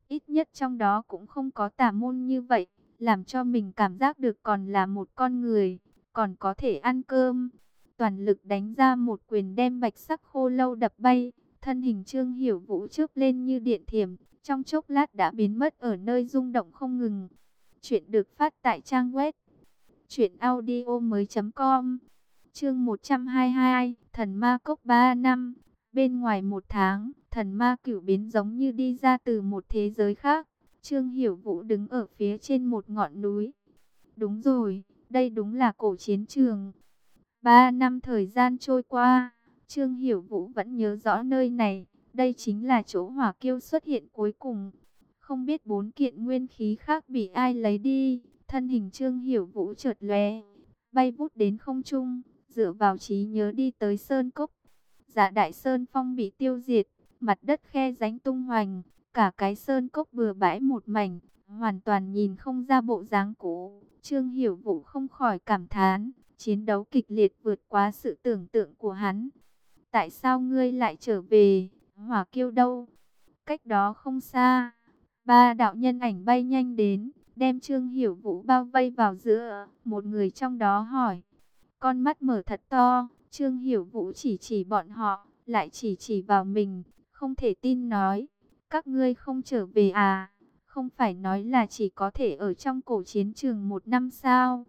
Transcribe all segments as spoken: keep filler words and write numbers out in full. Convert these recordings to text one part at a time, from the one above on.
Ít nhất trong đó cũng không có tà môn như vậy, làm cho mình cảm giác được còn là một con người, còn có thể ăn cơm. Toàn lực đánh ra một quyền đem bạch sắc khô lâu đập bay, thân hình Trương Hiểu Vũ chớp lên như điện thiểm, trong chốc lát đã biến mất ở nơi rung động không ngừng. Chuyện được phát tại trang web truyện audio mới.com. Chương một trăm hai mươi hai, Thần Ma Cốc ba năm. Bên ngoài một tháng, thần ma cửu biến giống như đi ra từ một thế giới khác. Trương Hiểu Vũ đứng ở phía trên một ngọn núi. Đúng rồi, đây đúng là cổ chiến trường. Ba năm thời gian trôi qua, Trương Hiểu Vũ vẫn nhớ rõ nơi này. Đây chính là chỗ hỏa kiêu xuất hiện cuối cùng. Không biết bốn kiện nguyên khí khác bị ai lấy đi. Thân hình Trương Hiểu Vũ chợt lóe, bay vút đến không trung, dựa vào trí nhớ đi tới sơn cốc. Dạ Đại Sơn Phong bị tiêu diệt, mặt đất khe rãnh tung hoành, cả cái sơn cốc bừa bãi một mảnh, hoàn toàn nhìn không ra bộ dáng cũ. Trương Hiểu Vũ không khỏi cảm thán, chiến đấu kịch liệt vượt quá sự tưởng tượng của hắn. Tại sao ngươi lại trở về? Hỏa kiêu đâu? Cách đó không xa, ba đạo nhân ảnh bay nhanh đến, đem Trương Hiểu Vũ bao vây vào giữa. Một người trong đó hỏi, con mắt mở thật to. Trương Hiểu Vũ chỉ chỉ bọn họ, lại chỉ chỉ vào mình, không thể tin nói, các ngươi không trở về à? Không phải nói là chỉ có thể ở trong cổ chiến trường một năm sao?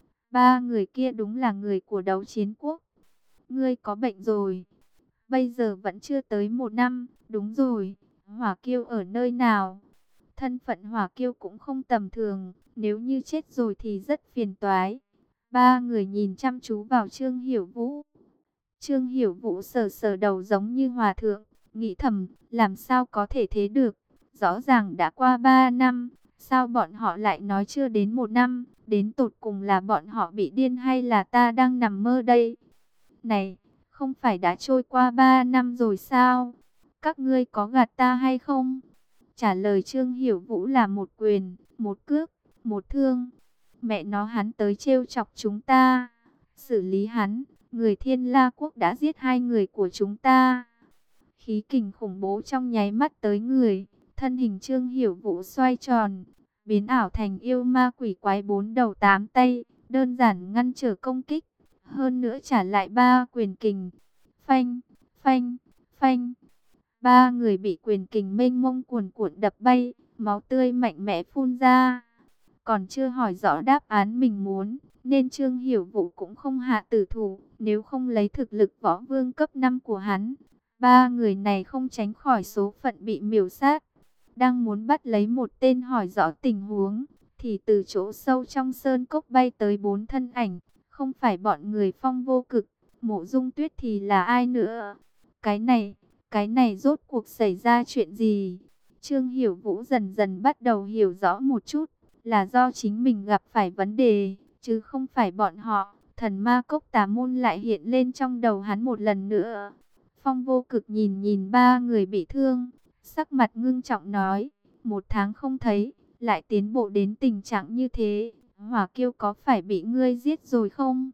Ba người kia đúng là người của Đấu Chiến Quốc. Ngươi có bệnh rồi, bây giờ vẫn chưa tới một năm. Đúng rồi, Hỏa Kiêu ở nơi nào? Thân phận Hỏa Kiêu cũng không tầm thường, nếu như chết rồi thì rất phiền toái. Ba người nhìn chăm chú vào Trương Hiểu Vũ. Trương Hiểu Vũ sờ sờ đầu giống như hòa thượng, nghĩ thầm, làm sao có thể thế được? Rõ ràng đã qua ba năm, sao bọn họ lại nói chưa đến một năm? Đến tột cùng là bọn họ bị điên hay là ta đang nằm mơ đây? Này, không phải đã trôi qua ba năm rồi sao? Các ngươi có gạt ta hay không? Trả lời Trương Hiểu Vũ là một quyền, một cước, một thương. Mẹ nó, hắn tới trêu chọc chúng ta, xử lý hắn. Người Thiên La Quốc đã giết hai người của chúng ta. Khí kình khủng bố trong nháy mắt tới người, thân hình Trương Hiểu Vũ xoay tròn, biến ảo thành yêu ma quỷ quái bốn đầu tám tay, đơn giản ngăn trở công kích, hơn nữa trả lại ba quyền kình. Phanh, phanh, phanh. Ba người bị quyền kình mênh mông cuồn cuộn đập bay, máu tươi mạnh mẽ phun ra. Còn chưa hỏi rõ đáp án mình muốn, nên Trương Hiểu Vũ cũng không hạ tử thủ. Nếu không lấy thực lực võ vương cấp năm của hắn, ba người này không tránh khỏi số phận bị miểu sát. Đang muốn bắt lấy một tên hỏi rõ tình huống, thì từ chỗ sâu trong sơn cốc bay tới bốn thân ảnh. Không phải bọn người Phong Vô Cực, Mộ Dung Tuyết thì là ai nữa? Cái này, cái này rốt cuộc xảy ra chuyện gì? Trương Hiểu Vũ dần dần bắt đầu hiểu rõ một chút, là do chính mình gặp phải vấn đề, chứ không phải bọn họ. Thần ma cốc tà môn lại hiện lên trong đầu hắn một lần nữa. Phong Vô Cực nhìn nhìn ba người bị thương, sắc mặt ngưng trọng nói, một tháng không thấy, lại tiến bộ đến tình trạng như thế, Hỏa Kiêu có phải bị ngươi giết rồi không?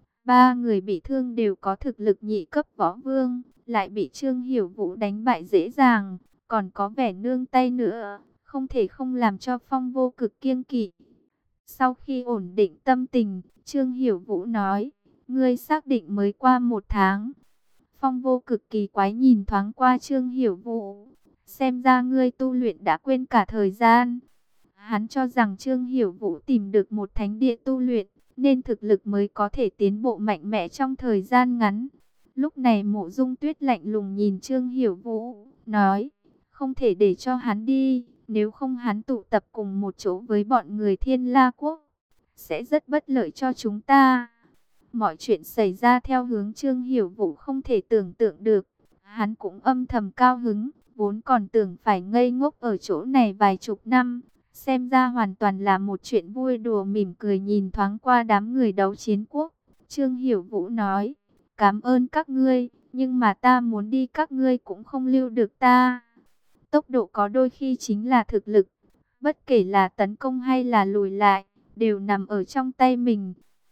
Ba người bị thương đều có thực lực nhị cấp võ vương, lại bị Trương Hiểu Vũ đánh bại dễ dàng, còn có vẻ nương tay nữa, không thể không làm cho Phong Vô Cực kiêng kỵ. Sau khi ổn định tâm tình, Trương Hiểu Vũ nói, ngươi xác định mới qua một tháng. Phong Vô Cực kỳ quái nhìn thoáng qua Trương Hiểu Vũ, xem ra ngươi tu luyện đã quên cả thời gian. Hắn cho rằng Trương Hiểu Vũ tìm được một thánh địa tu luyện, nên thực lực mới có thể tiến bộ mạnh mẽ trong thời gian ngắn. Lúc này Mộ Dung Tuyết lạnh lùng nhìn Trương Hiểu Vũ, nói, không thể để cho hắn đi, nếu không hắn tụ tập cùng một chỗ với bọn người Thiên La Quốc, sẽ rất bất lợi cho chúng ta. Mọi chuyện xảy ra theo hướng Trương Hiểu Vũ không thể tưởng tượng được. Hắn cũng âm thầm cao hứng, vốn còn tưởng phải ngây ngốc ở chỗ này vài chục năm. Xem ra hoàn toàn là một chuyện vui đùa, mỉm cười nhìn thoáng qua đám người Đấu Chiến Quốc. Trương Hiểu Vũ nói, cảm ơn các ngươi, nhưng mà ta muốn đi các ngươi cũng không lưu được ta. Tốc độ có đôi khi chính là thực lực, bất kể là tấn công hay là lùi lại, đều nằm ở trong tay mình.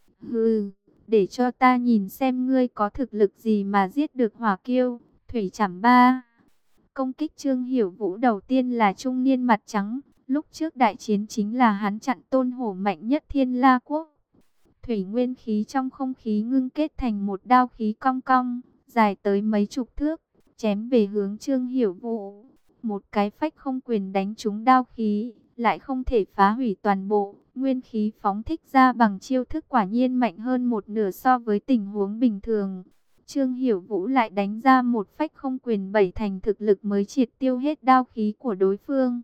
Hừ, để cho ta nhìn xem ngươi có thực lực gì mà giết được Hỏa Kiêu, Thủy Trảm Ba. Công kích Trương Hiểu Vũ đầu tiên là trung niên mặt trắng. Lúc trước đại chiến chính là hắn chặn Tôn Hổ mạnh nhất Thiên La Quốc. Thủy nguyên khí trong không khí ngưng kết thành một đao khí cong cong, dài tới mấy chục thước, chém về hướng Trương Hiểu Vũ. Một cái phách không quyền đánh trúng đao khí, lại không thể phá hủy toàn bộ. Nguyên khí phóng thích ra bằng chiêu thức quả nhiên mạnh hơn một nửa so với tình huống bình thường. Trương Hiểu Vũ lại đánh ra một phách không quyền bảy thành thực lực mới triệt tiêu hết đao khí của đối phương.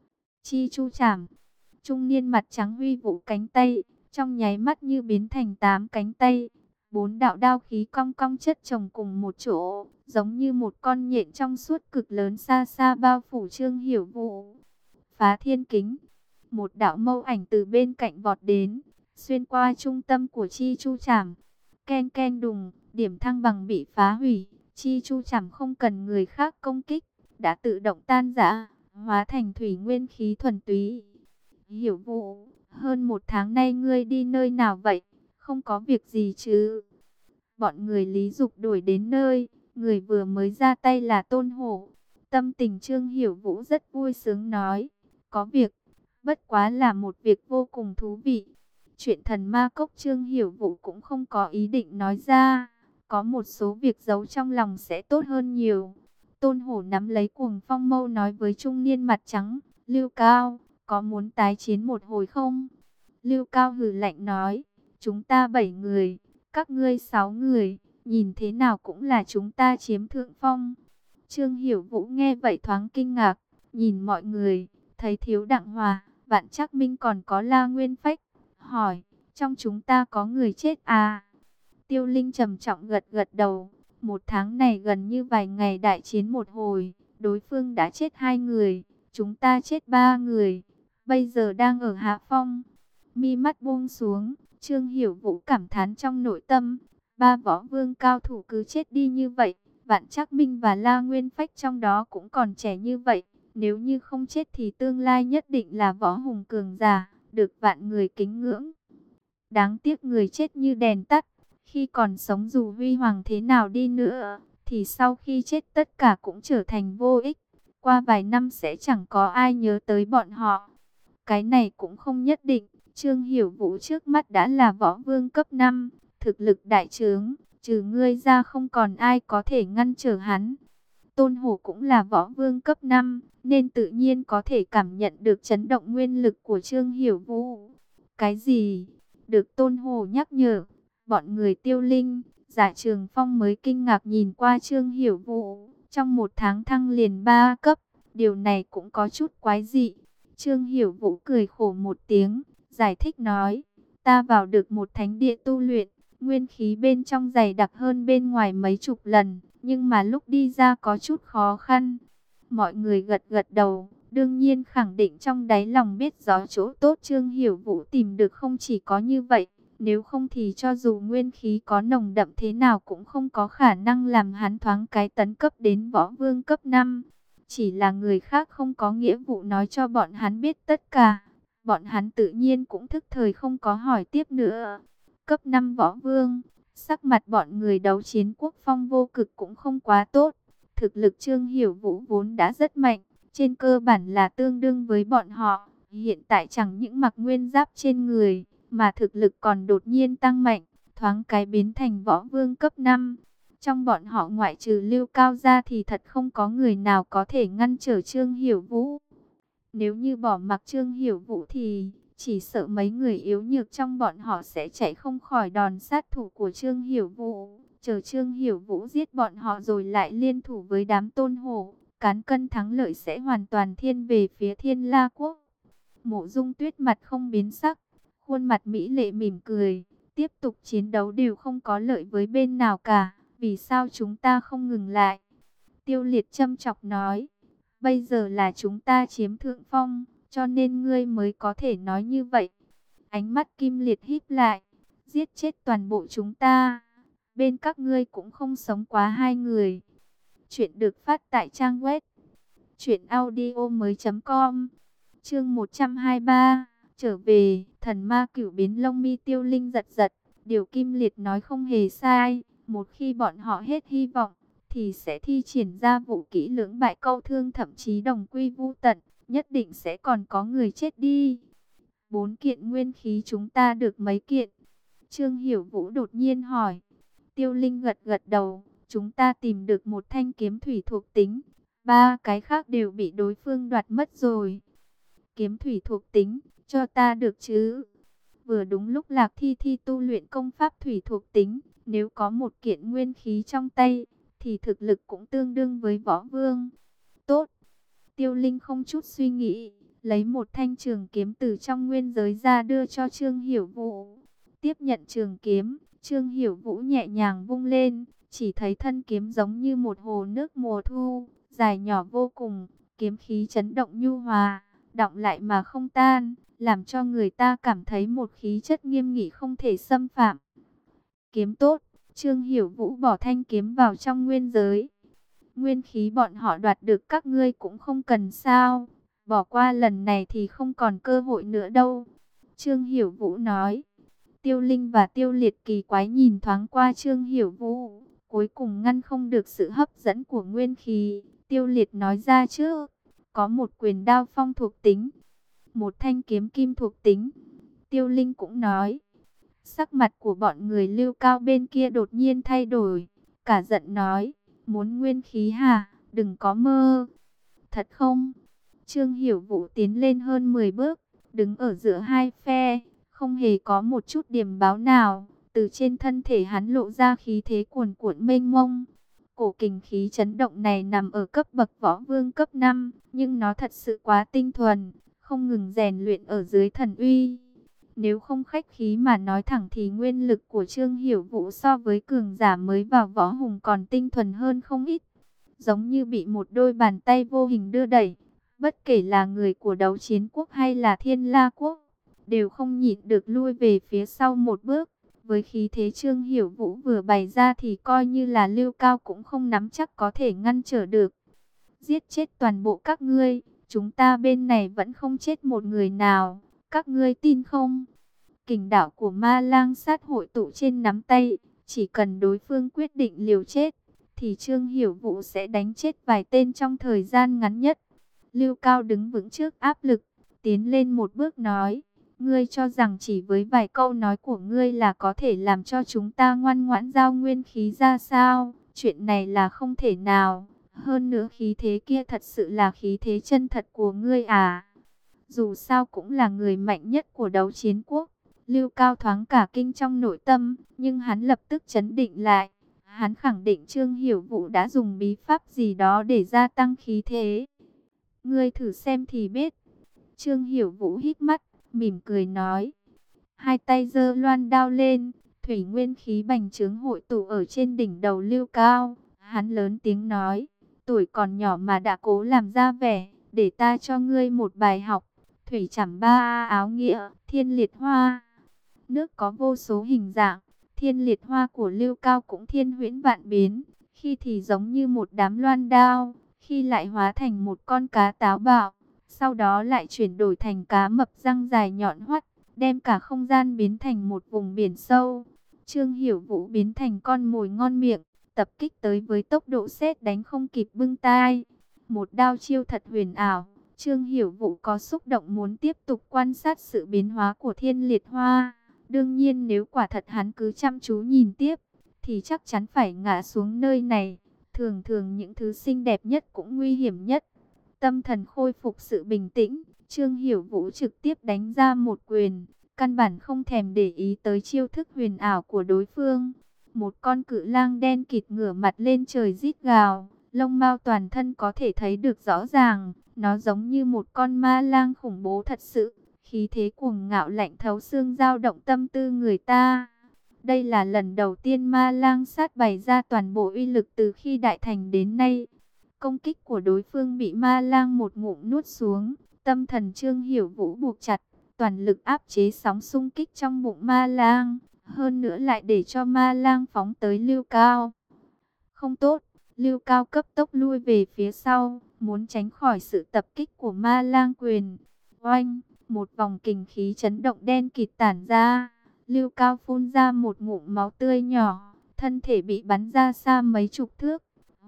Chi chu chảm, trung niên mặt trắng huy vũ cánh tay, trong nháy mắt như biến thành tám cánh tay. Bốn đạo đao khí cong cong chất chồng cùng một chỗ, giống như một con nhện trong suốt cực lớn xa xa bao phủ Trương Hiểu Vũ. Phá thiên kính, một đạo mâu ảnh từ bên cạnh vọt đến, xuyên qua trung tâm của chi chu chảm. Ken ken đùng, điểm thăng bằng bị phá hủy, chi chu chảm không cần người khác công kích, đã tự động tan rã, hóa thành thủy nguyên khí thuần túy. Hiểu Vũ, hơn một tháng nay ngươi đi nơi nào vậy? Không có việc gì chứ? Bọn người Lý Dục đuổi đến nơi, người vừa mới ra tay là Tôn Hổ. Tâm tình Trương Hiểu Vũ rất vui sướng nói, có việc, bất quá là một việc vô cùng thú vị. Chuyện thần ma cốc Trương Hiểu Vũ cũng không có ý định nói ra, có một số việc giấu trong lòng sẽ tốt hơn nhiều. Tôn Hổ nắm lấy Cuồng Phong mâu nói với trung niên mặt trắng, Lưu Cao, có muốn tái chiến một hồi không? Lưu Cao hừ lạnh nói, chúng ta bảy người, các ngươi sáu người, nhìn thế nào cũng là chúng ta chiếm thượng phong. Trương Hiểu Vũ nghe vậy thoáng kinh ngạc, nhìn mọi người, thấy thiếu Đặng Hòa, Vạn Trác Minh còn có La Nguyên Phách, hỏi, trong chúng ta có người chết à? Tiêu Linh trầm trọng gật gật đầu, một tháng này gần như vài ngày đại chiến một hồi, đối phương đã chết hai người, chúng ta chết ba người, bây giờ đang ở hạ phong. Mi mắt buông xuống, Trương Hiểu Vũ cảm thán trong nội tâm, ba võ vương cao thủ cứ chết đi như vậy, Vạn Trác Minh và La Nguyên Phách trong đó cũng còn trẻ như vậy, nếu như không chết thì tương lai nhất định là võ hùng cường giả, được vạn người kính ngưỡng. Đáng tiếc người chết như đèn tắt, khi còn sống dù huy hoàng thế nào đi nữa, thì sau khi chết tất cả cũng trở thành vô ích, qua vài năm sẽ chẳng có ai nhớ tới bọn họ. Cái này cũng không nhất định. Trương Hiểu Vũ trước mắt đã là võ vương cấp năm, thực lực đại trướng, trừ ngươi ra không còn ai có thể ngăn trở hắn. Tôn Hổ cũng là võ vương cấp năm, nên tự nhiên có thể cảm nhận được chấn động nguyên lực của Trương Hiểu Vũ. Cái gì? Được Tôn Hổ nhắc nhở, bọn người Tiêu Linh, Giả Trường Phong mới kinh ngạc nhìn qua Trương Hiểu Vũ, trong một tháng thăng liền ba cấp, điều này cũng có chút quái dị. Trương Hiểu Vũ cười khổ một tiếng, giải thích nói, ta vào được một thánh địa tu luyện, nguyên khí bên trong dày đặc hơn bên ngoài mấy chục lần, nhưng mà lúc đi ra có chút khó khăn. Mọi người gật gật đầu, đương nhiên khẳng định trong đáy lòng biết rõ chỗ tốt Trương Hiểu Vũ tìm được không chỉ có như vậy, nếu không thì cho dù nguyên khí có nồng đậm thế nào cũng không có khả năng làm hắn thoáng cái tấn cấp đến võ vương cấp năm. Chỉ là người khác không có nghĩa vụ nói cho bọn hắn biết tất cả. Bọn hắn tự nhiên cũng thức thời không có hỏi tiếp nữa. Cấp năm võ vương, sắc mặt bọn người đấu chiến quốc phong vô cực cũng không quá tốt. Thực lực Trương Hiểu Vũ vốn đã rất mạnh, trên cơ bản là tương đương với bọn họ. Hiện tại chẳng những mặc nguyên giáp trên người, mà thực lực còn đột nhiên tăng mạnh, thoáng cái biến thành võ vương cấp năm. Trong bọn họ ngoại trừ Lưu Cao ra thì thật không có người nào có thể ngăn trở Trương Hiểu Vũ. Nếu như bỏ mặc Trương Hiểu Vũ thì chỉ sợ mấy người yếu nhược trong bọn họ sẽ chạy không khỏi đòn sát thủ của Trương Hiểu Vũ. Chờ Trương Hiểu Vũ giết bọn họ rồi lại liên thủ với đám Tôn Hổ, cán cân thắng lợi sẽ hoàn toàn thiên về phía Thiên La Quốc. Mộ Dung Tuyết mặt không biến sắc, khuôn mặt mỹ lệ mỉm cười, tiếp tục chiến đấu đều không có lợi với bên nào cả. Vì sao chúng ta không ngừng lại? Tiêu Liệt châm chọc nói, bây giờ là chúng ta chiếm thượng phong, cho nên ngươi mới có thể nói như vậy. Ánh mắt Kim Liệt híp lại, giết chết toàn bộ chúng ta, bên các ngươi cũng không sống quá hai người. Chuyện được phát tại trang web truyện audio mới chấm com. Chương một trăm hai mươi ba, trở về. Thần ma cửu biến lông mi Tiêu Linh giật giật, điều Kim Liệt nói không hề sai. Một khi bọn họ hết hy vọng, thì sẽ thi triển ra vũ kỹ lưỡng bại câu thương, thậm chí đồng quy vu tận, nhất định sẽ còn có người chết đi. Bốn kiện nguyên khí chúng ta được mấy kiện? Trương Hiểu Vũ đột nhiên hỏi. Tiêu Linh gật gật đầu, chúng ta tìm được một thanh kiếm thủy thuộc tính, ba cái khác đều bị đối phương đoạt mất rồi. Kiếm thủy thuộc tính, cho ta được chứ? Vừa đúng lúc Lạc Thi Thi tu luyện công pháp thủy thuộc tính, nếu có một kiện nguyên khí trong tay, thì thực lực cũng tương đương với võ vương. Tốt. Tiêu Linh không chút suy nghĩ, lấy một thanh trường kiếm từ trong nguyên giới ra đưa cho Trương Hiểu Vũ. Tiếp nhận trường kiếm, Trương Hiểu Vũ nhẹ nhàng vung lên, chỉ thấy thân kiếm giống như một hồ nước mùa thu, dài nhỏ vô cùng, kiếm khí chấn động nhu hòa, đọng lại mà không tan, làm cho người ta cảm thấy một khí chất nghiêm nghị không thể xâm phạm. Kiếm tốt, Trương Hiểu Vũ bỏ thanh kiếm vào trong nguyên giới. Nguyên khí bọn họ đoạt được các ngươi cũng không cần sao, bỏ qua lần này thì không còn cơ hội nữa đâu. Trương Hiểu Vũ nói. Tiêu Linh và Tiêu Liệt kỳ quái nhìn thoáng qua Trương Hiểu Vũ, cuối cùng ngăn không được sự hấp dẫn của nguyên khí. Tiêu Liệt nói ra trước, có một quyền đao phong thuộc tính, một thanh kiếm kim thuộc tính. Tiêu Linh cũng nói. Sắc mặt của bọn người Lưu Cao bên kia đột nhiên thay đổi, cả giận nói, muốn nguyên khí hả, đừng có mơ. Thật không? Trương Hiểu Vũ tiến lên hơn mười bước, đứng ở giữa hai phe, không hề có một chút điểm báo nào. Từ trên thân thể hắn lộ ra khí thế cuồn cuộn mênh mông. Cổ kình khí chấn động này nằm ở cấp bậc võ vương cấp năm, nhưng nó thật sự quá tinh thuần, không ngừng rèn luyện ở dưới thần uy. Nếu không khách khí mà nói thẳng thì nguyên lực của Trương Hiểu Vũ so với cường giả mới vào võ hùng còn tinh thuần hơn không ít. Giống như bị một đôi bàn tay vô hình đưa đẩy, bất kể là người của Đấu Chiến Quốc hay là Thiên La Quốc, đều không nhịn được lui về phía sau một bước. Với khí thế Trương Hiểu Vũ vừa bày ra thì coi như là Lưu Cao cũng không nắm chắc có thể ngăn trở được. Giết chết toàn bộ các ngươi, chúng ta bên này vẫn không chết một người nào, các ngươi tin không? Kình đạo của Ma Lang Sát hội tụ trên nắm tay, chỉ cần đối phương quyết định liều chết, thì Trương Hiểu Vũ sẽ đánh chết vài tên trong thời gian ngắn nhất. Lưu Cao đứng vững trước áp lực, tiến lên một bước nói, ngươi cho rằng chỉ với vài câu nói của ngươi là có thể làm cho chúng ta ngoan ngoãn giao nguyên khí ra sao? Chuyện này là không thể nào. Hơn nữa khí thế kia thật sự là khí thế chân thật của ngươi à? Dù sao cũng là người mạnh nhất của Đấu Chiến Quốc. Lưu Cao thoáng cả kinh trong nội tâm, nhưng hắn lập tức trấn định lại. Hắn khẳng định Trương Hiểu Vũ đã dùng bí pháp gì đó để gia tăng khí thế. Ngươi thử xem thì biết. Trương Hiểu Vũ hít mắt, mỉm cười nói. Hai tay giơ loan đao lên, thủy nguyên khí bành trướng hội tụ ở trên đỉnh đầu Lưu Cao. Hắn lớn tiếng nói, tuổi còn nhỏ mà đã cố làm ra vẻ, để ta cho ngươi một bài học. Thủy chảm ba áo nghĩa, thiên liệt hoa. Nước có vô số hình dạng, thiên liệt hoa của Lưu Cao cũng thiên huyễn vạn biến. Khi thì giống như một đám loan đao, khi lại hóa thành một con cá táo bạo. Sau đó lại chuyển đổi thành cá mập răng dài nhọn hoắt, đem cả không gian biến thành một vùng biển sâu. Trương Hiểu Vũ biến thành con mồi ngon miệng, tập kích tới với tốc độ sét đánh không kịp bưng tai. Một đao chiêu thật huyền ảo. Trương Hiểu Vũ có xúc động muốn tiếp tục quan sát sự biến hóa của thiên liệt hoa. Đương nhiên nếu quả thật hắn cứ chăm chú nhìn tiếp, thì chắc chắn phải ngã xuống nơi này. Thường thường những thứ xinh đẹp nhất cũng nguy hiểm nhất. Tâm thần khôi phục sự bình tĩnh, Trương Hiểu Vũ trực tiếp đánh ra một quyền, căn bản không thèm để ý tới chiêu thức huyền ảo của đối phương. Một con cự lang đen kịt ngửa mặt lên trời rít gào, lông mao toàn thân có thể thấy được rõ ràng, nó giống như một con ma lang khủng bố thật sự, khí thế cuồng ngạo lạnh thấu xương dao động tâm tư người ta. Đây là lần đầu tiên Ma Lang Sát bày ra toàn bộ uy lực từ khi đại thành đến nay. Công kích của đối phương bị Ma Lang một ngụm nuốt xuống, tâm thần Trương Hiểu Vũ buộc chặt, toàn lực áp chế sóng xung kích trong bụng Ma Lang, hơn nữa lại để cho Ma Lang phóng tới Lưu Cao. Không tốt, Lưu Cao cấp tốc lui về phía sau, muốn tránh khỏi sự tập kích của Ma Lang quyền. Oanh, một vòng kình khí chấn động đen kịt tản ra. Lưu Cao phun ra một ngụm máu tươi nhỏ, thân thể bị bắn ra xa mấy chục thước.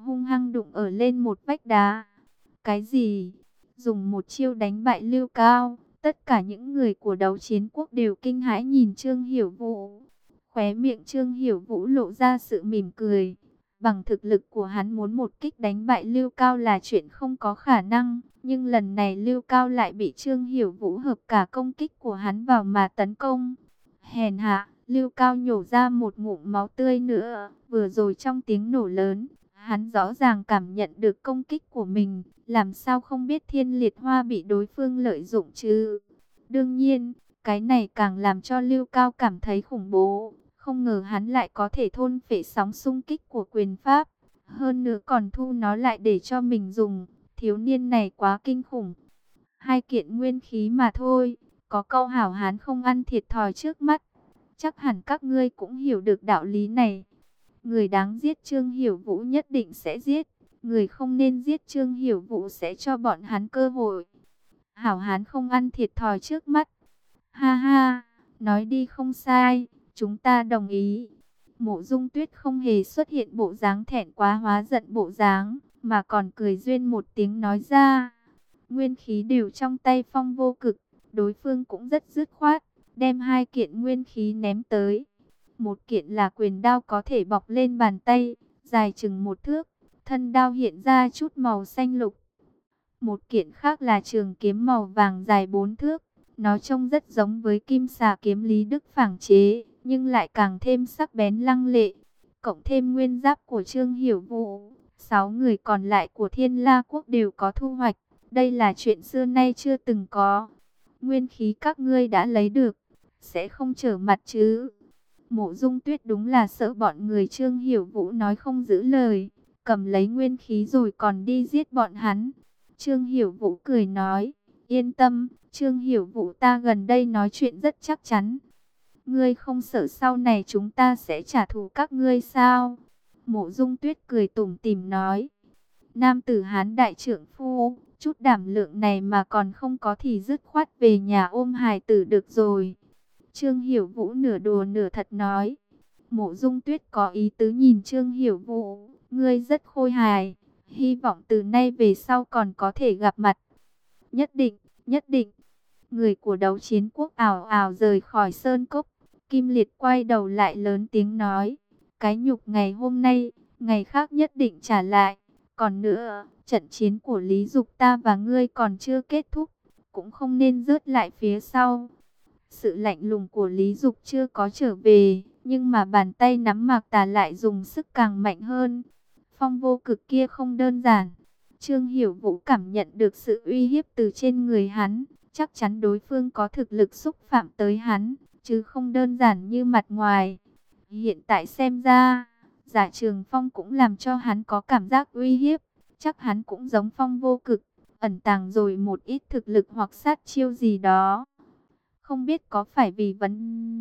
hung hăng đụng ở lên một vách đá. Cái gì? Dùng một chiêu đánh bại Lưu Cao. Tất cả những người của Đấu Chiến Quốc đều kinh hãi nhìn Trương Hiểu Vũ. Khóe miệng Trương Hiểu Vũ lộ ra sự mỉm cười. Bằng thực lực của hắn muốn một kích đánh bại Lưu Cao là chuyện không có khả năng. Nhưng lần này Lưu Cao lại bị Trương Hiểu Vũ hợp cả công kích của hắn vào mà tấn công. Hèn hạ, Lưu Cao nhổ ra một ngụm máu tươi nữa. Vừa rồi trong tiếng nổ lớn, hắn rõ ràng cảm nhận được công kích của mình. Làm sao không biết Thiên Liệt Hoa bị đối phương lợi dụng chứ? Đương nhiên, cái này càng làm cho Lưu Cao cảm thấy khủng bố. Không ngờ hắn lại có thể thôn phệ sóng xung kích của quyền pháp. Hơn nữa còn thu nó lại để cho mình dùng. Thiếu niên này quá kinh khủng. Hai kiện nguyên khí mà thôi. Có câu hảo hán không ăn thiệt thòi trước mắt. Chắc hẳn các ngươi cũng hiểu được đạo lý này. Người đáng giết Trương Hiểu Vũ nhất định sẽ giết. Người không nên giết Trương Hiểu Vũ sẽ cho bọn hắn cơ hội. Hảo hán không ăn thiệt thòi trước mắt. Ha ha, nói đi không sai, chúng ta đồng ý. Mộ Dung Tuyết không hề xuất hiện bộ dáng thẹn quá hóa giận bộ dáng, mà còn cười duyên một tiếng nói ra. Nguyên khí đều trong tay Phong Vô Cực, đối phương cũng rất dứt khoát, đem hai kiện nguyên khí ném tới. Một kiện là quyền đao có thể bọc lên bàn tay, dài chừng một thước, thân đao hiện ra chút màu xanh lục. Một kiện khác là trường kiếm màu vàng dài bốn thước. Nó trông rất giống với kim xà kiếm Lý Đức phảng chế, nhưng lại càng thêm sắc bén lăng lệ. Cộng thêm nguyên giáp của Trương Hiểu Vũ, sáu người còn lại của Thiên La Quốc đều có thu hoạch. Đây là chuyện xưa nay chưa từng có. Nguyên khí các ngươi đã lấy được, sẽ không trở mặt chứ? Mộ Dung Tuyết đúng là sợ bọn người Trương Hiểu Vũ nói không giữ lời, cầm lấy nguyên khí rồi còn đi giết bọn hắn. Trương Hiểu Vũ cười nói, yên tâm, Trương Hiểu Vũ ta gần đây nói chuyện rất chắc chắn. Ngươi không sợ sau này chúng ta sẽ trả thù các ngươi sao? Mộ Dung Tuyết cười tủm tỉm nói, nam tử Hán đại trưởng phu, chút đảm lượng này mà còn không có thì dứt khoát về nhà ôm hài tử được rồi. Trương Hiểu Vũ nửa đùa nửa thật nói. Mộ Dung Tuyết có ý tứ nhìn Trương Hiểu Vũ, ngươi rất khôi hài, hy vọng từ nay về sau còn có thể gặp mặt. Nhất định, nhất định. Người của Đấu Chiến Quốc ảo ảo rời khỏi sơn cốc. Kim Liệt quay đầu lại lớn tiếng nói, cái nhục ngày hôm nay, ngày khác nhất định trả lại. Còn nữa, trận chiến của Lý Dục ta và ngươi còn chưa kết thúc, cũng không nên rớt lại phía sau. Sự lạnh lùng của Lý Dục chưa có trở về, nhưng mà bàn tay nắm Mạc Tà lại dùng sức càng mạnh hơn. Phong Vô Cực kia không đơn giản. Trương Hiểu Vũ cảm nhận được sự uy hiếp từ trên người hắn, chắc chắn đối phương có thực lực xúc phạm tới hắn, chứ không đơn giản như mặt ngoài. Hiện tại xem ra, Giả Trường Phong cũng làm cho hắn có cảm giác uy hiếp, chắc hắn cũng giống Phong Vô Cực, ẩn tàng rồi một ít thực lực hoặc sát chiêu gì đó. Không biết có phải vì vấn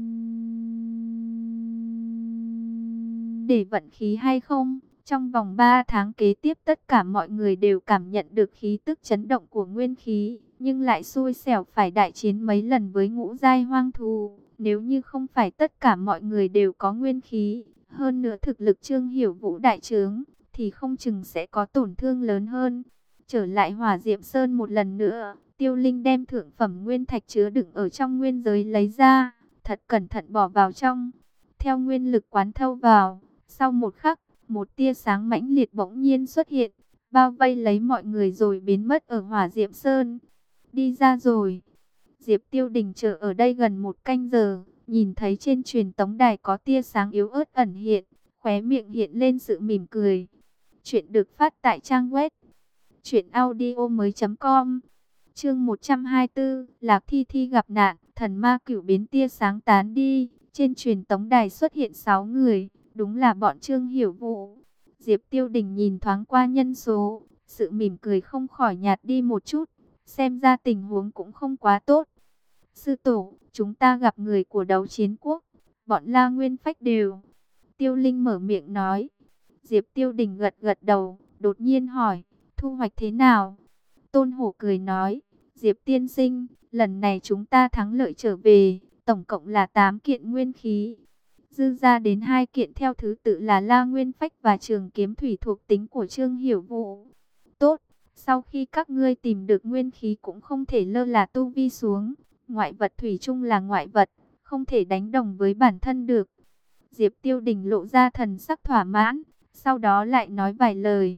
đề vận khí hay không? Trong vòng ba tháng kế tiếp tất cả mọi người đều cảm nhận được khí tức chấn động của nguyên khí, nhưng lại xui xẻo phải đại chiến mấy lần với ngũ giai hoang thú. Nếu như không phải tất cả mọi người đều có nguyên khí, hơn nữa thực lực Trương Hiểu Vũ đại trướng, thì không chừng sẽ có tổn thương lớn hơn. Trở lại Hỏa Diệm Sơn một lần nữa, Tiêu Linh đem thượng phẩm nguyên thạch chứa đựng ở trong nguyên giới lấy ra, thật cẩn thận bỏ vào trong. Theo nguyên lực quán thâu vào, sau một khắc, một tia sáng mãnh liệt bỗng nhiên xuất hiện, bao vây lấy mọi người rồi biến mất ở Hỏa Diệm Sơn. Đi ra rồi. Diệp Tiêu Đình chờ ở đây gần một canh giờ, nhìn thấy trên truyền tống đài có tia sáng yếu ớt ẩn hiện, khóe miệng hiện lên sự mỉm cười. Chuyện được phát tại trang web truyện audio mới chấm com. Chương một trăm hai mươi tư, Lạc Thi Thi gặp nạn, thần ma cửu biến tia sáng tán đi, trên truyền tống đài xuất hiện sáu người, đúng là bọn Trương Hiểu Vũ. Diệp Tiêu Đình nhìn thoáng qua nhân số, sự mỉm cười không khỏi nhạt đi một chút, xem ra tình huống cũng không quá tốt. Sư tổ, chúng ta gặp người của Đấu Chiến Quốc, bọn La Nguyên Phách đều. Tiêu Linh mở miệng nói. Diệp Tiêu Đình gật gật đầu, đột nhiên hỏi, thu hoạch thế nào? Tôn Hổ cười nói, Diệp tiên sinh, lần này chúng ta thắng lợi trở về, tổng cộng là tám kiện nguyên khí. Dư ra đến hai kiện theo thứ tự là La Nguyên Phách và Trường Kiếm Thủy thuộc tính của Trương Hiểu Vũ. Tốt, sau khi các ngươi tìm được nguyên khí cũng không thể lơ là tu vi xuống. Ngoại vật thủy chung là ngoại vật, không thể đánh đồng với bản thân được. Diệp Tiêu Đình lộ ra thần sắc thỏa mãn, sau đó lại nói vài lời.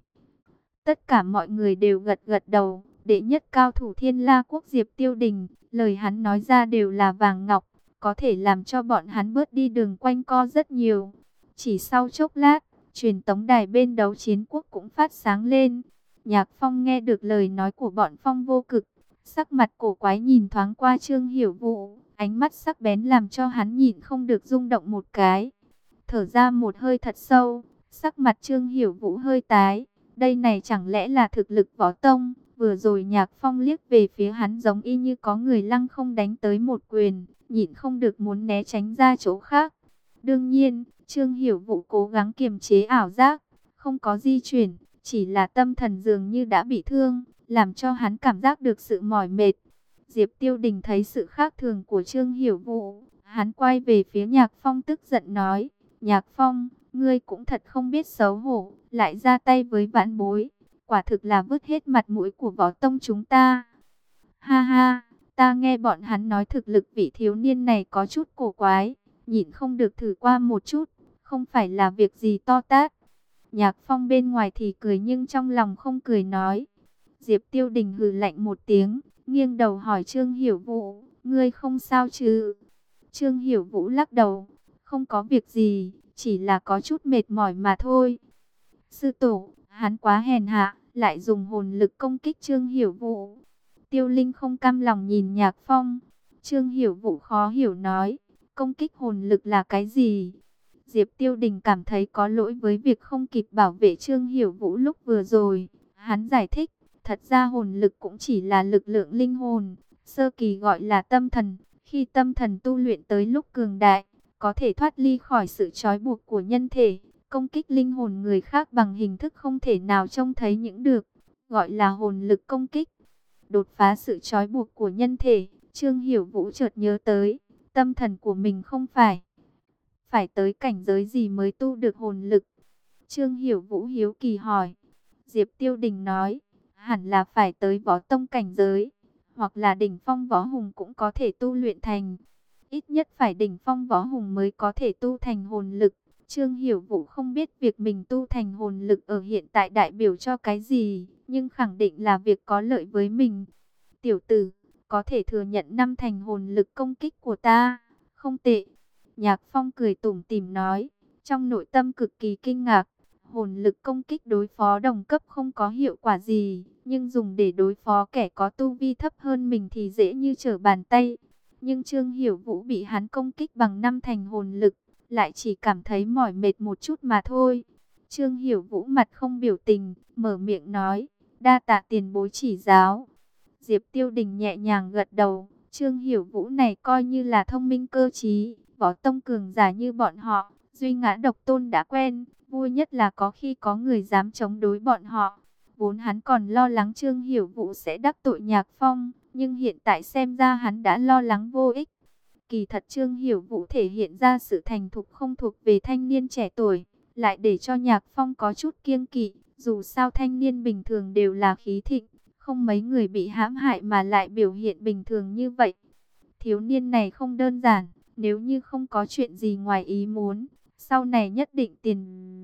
Tất cả mọi người đều gật gật đầu. Đệ nhất cao thủ Thiên La Quốc Diệp Tiêu Đình, lời hắn nói ra đều là vàng ngọc, có thể làm cho bọn hắn bớt đi đường quanh co rất nhiều. Chỉ sau chốc lát, truyền tống đài bên đấu chiến quốc cũng phát sáng lên. Nhạc Phong nghe được lời nói của bọn Phong Vô Cực, sắc mặt cổ quái nhìn thoáng qua Trương Hiểu Vũ, ánh mắt sắc bén làm cho hắn nhịn không được rung động một cái. Thở ra một hơi thật sâu, sắc mặt Trương Hiểu Vũ hơi tái. Đây này chẳng lẽ là thực lực võ tông? Vừa rồi Nhạc Phong liếc về phía hắn giống y như có người lăng không đánh tới một quyền, nhịn không được muốn né tránh ra chỗ khác. Đương nhiên, Trương Hiểu Vũ cố gắng kiềm chế ảo giác, không có di chuyển, chỉ là tâm thần dường như đã bị thương, làm cho hắn cảm giác được sự mỏi mệt. Diệp Tiêu Đình thấy sự khác thường của Trương Hiểu Vũ, hắn quay về phía Nhạc Phong tức giận nói, Nhạc Phong, ngươi cũng thật không biết xấu hổ, lại ra tay với vãn bối, quả thực là vứt hết mặt mũi của võ tông chúng ta. Ha ha, ta nghe bọn hắn nói thực lực vị thiếu niên này có chút cổ quái, nhịn không được thử qua một chút, không phải là việc gì to tát. Nhạc Phong bên ngoài thì cười nhưng trong lòng không cười nói. Diệp Tiêu Đình hừ lạnh một tiếng, nghiêng đầu hỏi Trương Hiểu Vũ, ngươi không sao chứ? Trương Hiểu Vũ lắc đầu, không có việc gì, chỉ là có chút mệt mỏi mà thôi. Sư tổ, hắn quá hèn hạ, lại dùng hồn lực công kích Trương Hiểu Vũ. Tiêu Linh không cam lòng nhìn Nhạc Phong. Trương Hiểu Vũ khó hiểu nói, công kích hồn lực là cái gì? Diệp Tiêu Đình cảm thấy có lỗi với việc không kịp bảo vệ Trương Hiểu Vũ lúc vừa rồi. Hắn giải thích, thật ra hồn lực cũng chỉ là lực lượng linh hồn, sơ kỳ gọi là tâm thần. Khi tâm thần tu luyện tới lúc cường đại, có thể thoát ly khỏi sự trói buộc của nhân thể, công kích linh hồn người khác bằng hình thức không thể nào trông thấy những được, gọi là hồn lực công kích. Đột phá sự trói buộc của nhân thể, Trương Hiểu Vũ chợt nhớ tới, tâm thần của mình không phải phải tới cảnh giới gì mới tu được hồn lực. Trương Hiểu Vũ hiếu kỳ hỏi. Diệp Tiêu Đình nói, hẳn là phải tới võ tông cảnh giới, hoặc là đỉnh phong võ hùng cũng có thể tu luyện thành. Ít nhất phải đỉnh phong võ hùng mới có thể tu thành hồn lực. Trương Hiểu Vũ không biết việc mình tu thành hồn lực ở hiện tại đại biểu cho cái gì, nhưng khẳng định là việc có lợi với mình. Tiểu tử, có thể thừa nhận năm thành hồn lực công kích của ta, không tệ. Nhạc Phong cười tủm tỉm nói, trong nội tâm cực kỳ kinh ngạc. Hồn lực công kích đối phó đồng cấp không có hiệu quả gì, nhưng dùng để đối phó kẻ có tu vi thấp hơn mình thì dễ như trở bàn tay. Nhưng Trương Hiểu Vũ bị hắn công kích bằng năm thành hồn lực, lại chỉ cảm thấy mỏi mệt một chút mà thôi. Trương Hiểu Vũ mặt không biểu tình, mở miệng nói, đa tạ tiền bối chỉ giáo. Diệp Tiêu Đình nhẹ nhàng gật đầu, Trương Hiểu Vũ này coi như là thông minh cơ trí, võ tông cường giả như bọn họ, duy ngã độc tôn đã quen, vui nhất là có khi có người dám chống đối bọn họ. Vốn hắn còn lo lắng Trương Hiểu Vũ sẽ đắc tội Nhạc Phong, nhưng hiện tại xem ra hắn đã lo lắng vô ích. Kỳ thật Trương Hiểu Vũ thể hiện ra sự thành thục không thuộc về thanh niên trẻ tuổi, lại để cho Nhạc Phong có chút kiêng kỵ. Dù sao thanh niên bình thường đều là khí thịnh, không mấy người bị hãm hại mà lại biểu hiện bình thường như vậy. Thiếu niên này không đơn giản, nếu như không có chuyện gì ngoài ý muốn, sau này nhất định tiền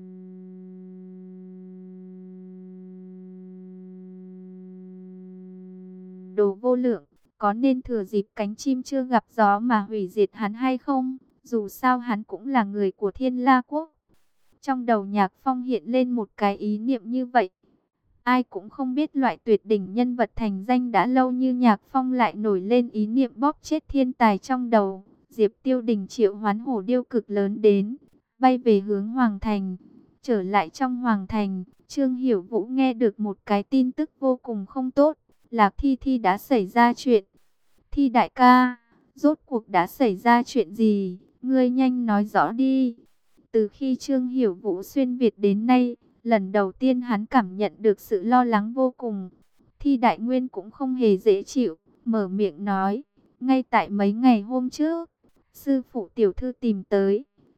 đồ vô lượng. Có nên thừa dịp cánh chim chưa gặp gió mà hủy diệt hắn hay không? Dù sao hắn cũng là người của Thiên La Quốc. Trong đầu Nhạc Phong hiện lên một cái ý niệm như vậy. Ai cũng không biết loại tuyệt đỉnh nhân vật thành danh đã lâu như Nhạc Phong lại nổi lên ý niệm bóp chết thiên tài trong đầu. Diệp Tiêu Đình triệu hoán hổ điêu cực lớn đến, bay về hướng Hoàng Thành. Trở lại trong Hoàng Thành, Trương Hiểu Vũ nghe được một cái tin tức vô cùng không tốt. Lạc Thi Thi đã xảy ra chuyện. Thi đại ca, rốt cuộc đã xảy ra chuyện gì? Ngươi nhanh nói rõ đi. Từ khi Trương Hiểu Vũ xuyên Việt đến nay, lần đầu tiên hắn cảm nhận được sự lo lắng vô cùng. Thi Đại Nguyên cũng không hề dễ chịu, mở miệng nói, ngay tại mấy ngày hôm trước, sư phụ tiểu thư tìm tới,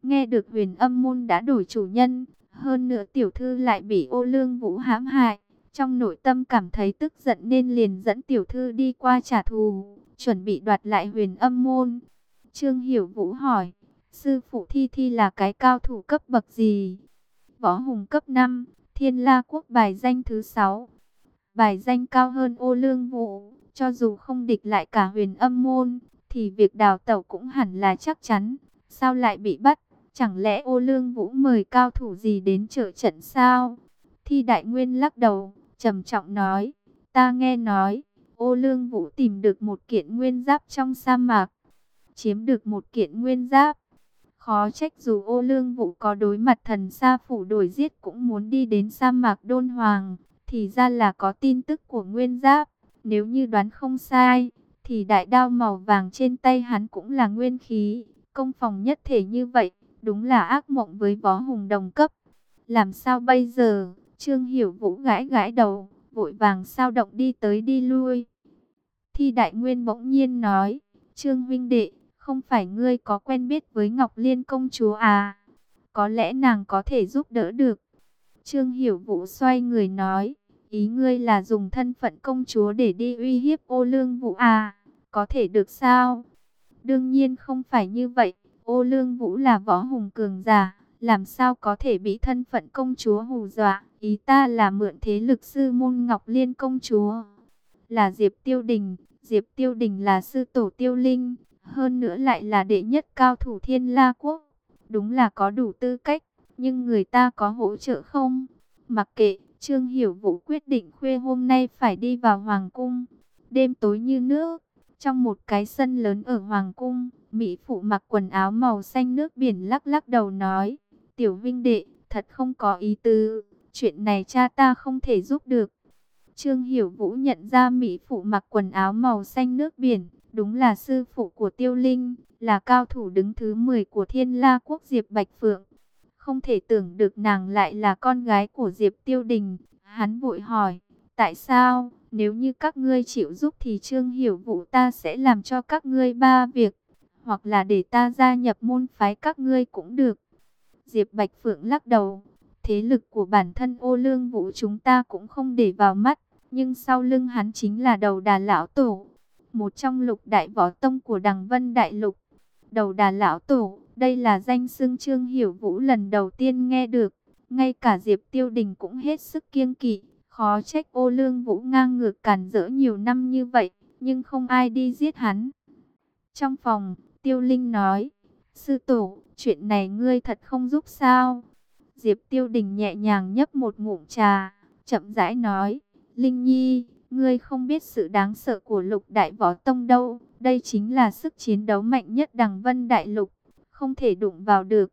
Nghe được Huyền Âm môn đã đổi chủ nhân, hơn nữa tiểu thư lại bị Ô Lương Vũ hãm hại, trong nội tâm cảm thấy tức giận nên liền dẫn tiểu thư đi qua trả thù, chuẩn bị đoạt lại Huyền Âm môn. Trương Hiểu Vũ hỏi, sư phụ Thi Thi là cái cao thủ cấp bậc gì? Võ hùng cấp năm, Thiên La quốc bài danh thứ sáu. Bài danh cao hơn Ô Lương Vũ, cho dù không địch lại cả Huyền Âm môn, thì việc đào tẩu cũng hẳn là chắc chắn. Sao lại bị bắt? Chẳng lẽ Ô Lương Vũ mời cao thủ gì đến trợ trận sao? Thi Đại Nguyên lắc đầu, trầm trọng nói, ta nghe nói, Ô Lương Vũ tìm được một kiện nguyên giáp trong sa mạc. Chiếm được một kiện nguyên giáp. Khó trách dù Ô Lương Vũ có đối mặt thần sa phủ đuổi giết cũng muốn đi đến sa mạc Đôn Hoàng. Thì ra là có tin tức của nguyên giáp. Nếu như đoán không sai, thì đại đao màu vàng trên tay hắn cũng là nguyên khí. Công phòng nhất thể như vậy, đúng là ác mộng với võ hùng đồng cấp. Làm sao bây giờ? Trương Hiểu Vũ gãi gãi đầu, vội vàng sao động đi tới đi lui. Thi Đại Nguyên bỗng nhiên nói, Trương huynh đệ, không phải ngươi có quen biết với Ngọc Liên công chúa à? Có lẽ nàng có thể giúp đỡ được. Trương Hiểu Vũ xoay người nói, ý ngươi là dùng thân phận công chúa để đi uy hiếp Ô Lương Vũ à? Có thể được sao? Đương nhiên không phải như vậy. Ô Lương Vũ là võ hùng cường giả, làm sao có thể bị thân phận công chúa hù dọa? Ý ta là mượn thế lực sư môn Ngọc Liên công chúa. Là Diệp Tiêu Đình. Diệp Tiêu Đình là sư tổ Tiêu Linh, hơn nữa lại là đệ nhất cao thủ Thiên La quốc. Đúng là có đủ tư cách, nhưng người ta có hỗ trợ không? Mặc kệ, Trương Hiểu Vũ quyết định khuya hôm nay phải đi vào Hoàng cung. Đêm tối như nước, trong một cái sân lớn ở Hoàng cung, mỹ phụ mặc quần áo màu xanh nước biển lắc lắc đầu nói, tiểu vinh đệ, thật không có ý tứ, chuyện này cha ta không thể giúp được. Trương Hiểu Vũ nhận ra mỹ phụ mặc quần áo màu xanh nước biển, đúng là sư phụ của Tiêu Linh, là cao thủ đứng thứ mười của Thiên La quốc Diệp Bạch Phượng. Không thể tưởng được nàng lại là con gái của Diệp Tiêu Đình. Hắn vội hỏi, tại sao? Nếu như các ngươi chịu giúp thì Trương Hiểu Vũ ta sẽ làm cho các ngươi ba việc, hoặc là để ta gia nhập môn phái các ngươi cũng được. Diệp Bạch Phượng lắc đầu, thế lực của bản thân Ô Lương Vũ chúng ta cũng không để vào mắt, nhưng sau lưng hắn chính là Đầu Đà lão tổ, một trong lục đại võ tông của Đằng Vân Đại Lục. Đầu Đà lão tổ, đây là danh xưng Trương Hiểu Vũ lần đầu tiên nghe được, ngay cả Diệp Tiêu Đình cũng hết sức kiêng kỵ. Khó trách Ô Lương Vũ ngang ngược cản rỡ nhiều năm như vậy, nhưng không ai đi giết hắn. Trong phòng, Tiêu Linh nói, sư tổ, chuyện này ngươi thật không giúp sao? Diệp Tiêu Đình nhẹ nhàng nhấp một ngụm trà, chậm rãi nói, Linh Nhi, ngươi không biết sự đáng sợ của lục đại võ tông đâu. Đây chính là sức chiến đấu mạnh nhất Đằng Vân Đại Lục, không thể đụng vào được.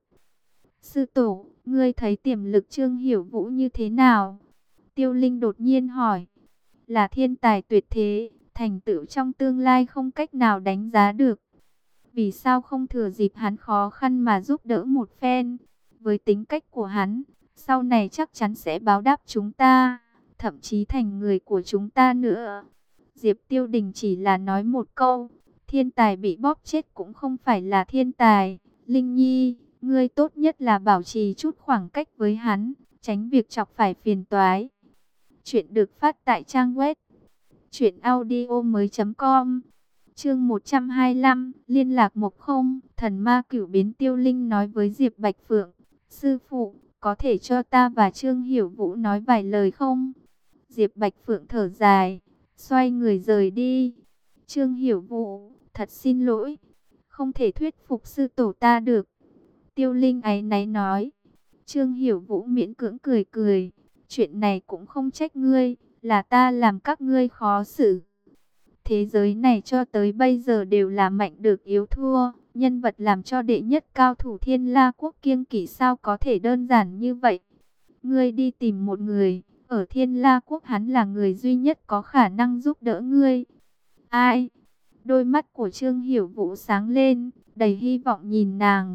Sư tổ, ngươi thấy tiềm lực Trương Hiểu Vũ như thế nào? Tiêu Linh đột nhiên hỏi. Là thiên tài tuyệt thế, thành tựu trong tương lai không cách nào đánh giá được. Vì sao không thừa dịp hắn khó khăn mà giúp đỡ một phen? Với tính cách của hắn, sau này chắc chắn sẽ báo đáp chúng ta, thậm chí thành người của chúng ta nữa. Diệp Tiêu Đình chỉ là nói một câu, thiên tài bị bóp chết cũng không phải là thiên tài. Linh Nhi, ngươi tốt nhất là bảo trì chút khoảng cách với hắn, tránh việc chọc phải phiền toái. Chuyện được phát tại trang web truyện audio mới chấm com. Chương một trăm hai mươi lăm, liên lạc Mộc Không. Thần ma cửu biến. Tiêu Linh nói với Diệp Bạch Phượng, sư phụ, có thể cho ta và Trương Hiểu Vũ nói vài lời không? Diệp Bạch Phượng thở dài, xoay người rời đi. Trương Hiểu Vũ, thật xin lỗi, không thể thuyết phục sư tổ ta được. Tiêu Linh áy náy nói. Trương Hiểu Vũ miễn cưỡng cười cười, chuyện này cũng không trách ngươi, là ta làm các ngươi khó xử. Thế giới này cho tới bây giờ đều là mạnh được yếu thua, nhân vật làm cho đệ nhất cao thủ Thiên La quốc kiêng kỵ sao có thể đơn giản như vậy. Ngươi đi tìm một người, ở Thiên La quốc hắn là người duy nhất có khả năng giúp đỡ ngươi. Ai? Đôi mắt của Trương Hiểu Vũ sáng lên, đầy hy vọng nhìn nàng.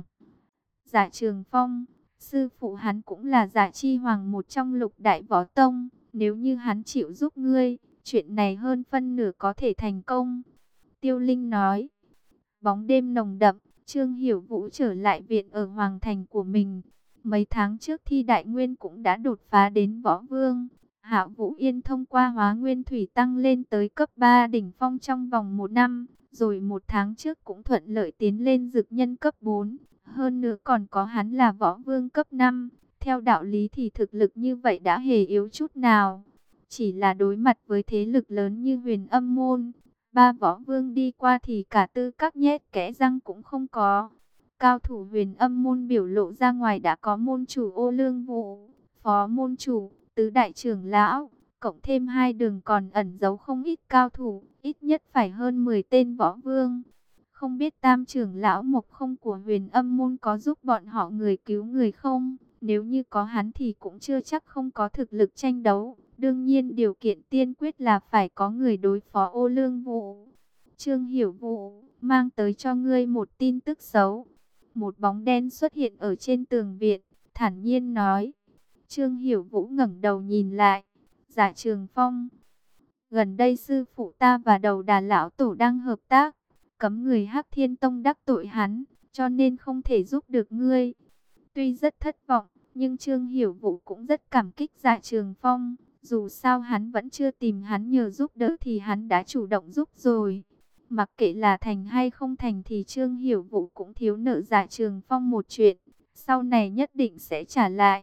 Dạ Trường Phong, sư phụ hắn cũng là Dạ Chi Hoàng, một trong lục đại võ tông. Nếu như hắn chịu giúp ngươi, chuyện này hơn phân nửa có thể thành công. Tiêu Linh nói. Bóng đêm nồng đậm, Trương Hiểu Vũ trở lại viện ở Hoàng Thành của mình. Mấy tháng trước thi đại nguyên cũng đã đột phá đến võ vương. Hạ Vũ Yên thông qua hóa nguyên thủy tăng lên tới cấp ba đỉnh phong trong vòng một năm. Rồi một tháng trước cũng thuận lợi tiến lên dược nhân cấp bốn. Hơn nữa còn có hắn là võ vương cấp năm. Theo đạo lý thì thực lực như vậy đã hề yếu chút nào. Chỉ là đối mặt với thế lực lớn như Huyền Âm Môn, ba võ vương đi qua thì cả tư các nhét kẽ răng cũng không có. Cao thủ Huyền Âm Môn biểu lộ ra ngoài đã có môn chủ Ô Lương Vũ, phó môn chủ, tứ đại trưởng lão, cộng thêm hai đường còn ẩn giấu không ít cao thủ, ít nhất phải hơn mười tên võ vương. Không biết tam trưởng lão Mộc Không của Huyền Âm Môn có giúp bọn họ người cứu người không? Nếu như có hắn thì cũng chưa chắc không có thực lực tranh đấu. Đương nhiên điều kiện tiên quyết là phải có người đối phó Ô Lương Vũ. Trương Hiểu Vũ mang tới cho ngươi một tin tức xấu. Một bóng đen xuất hiện ở trên tường viện, thản nhiên nói. Trương Hiểu Vũ ngẩng đầu nhìn lại. Dạ Trường Phong, gần đây sư phụ ta và Đầu Đà lão tổ đang hợp tác, cấm người Hắc Thiên Tông đắc tội hắn, cho nên không thể giúp được ngươi. Tuy rất thất vọng, nhưng Trương Hiểu Vũ cũng rất cảm kích Dạ Trường Phong. Dù sao hắn vẫn chưa tìm hắn nhờ giúp đỡ thì hắn đã chủ động giúp rồi. Mặc kệ là thành hay không thành thì Trương Hiểu Vũ cũng thiếu nợ Dạ Trường Phong một chuyện. Sau này nhất định sẽ trả lại.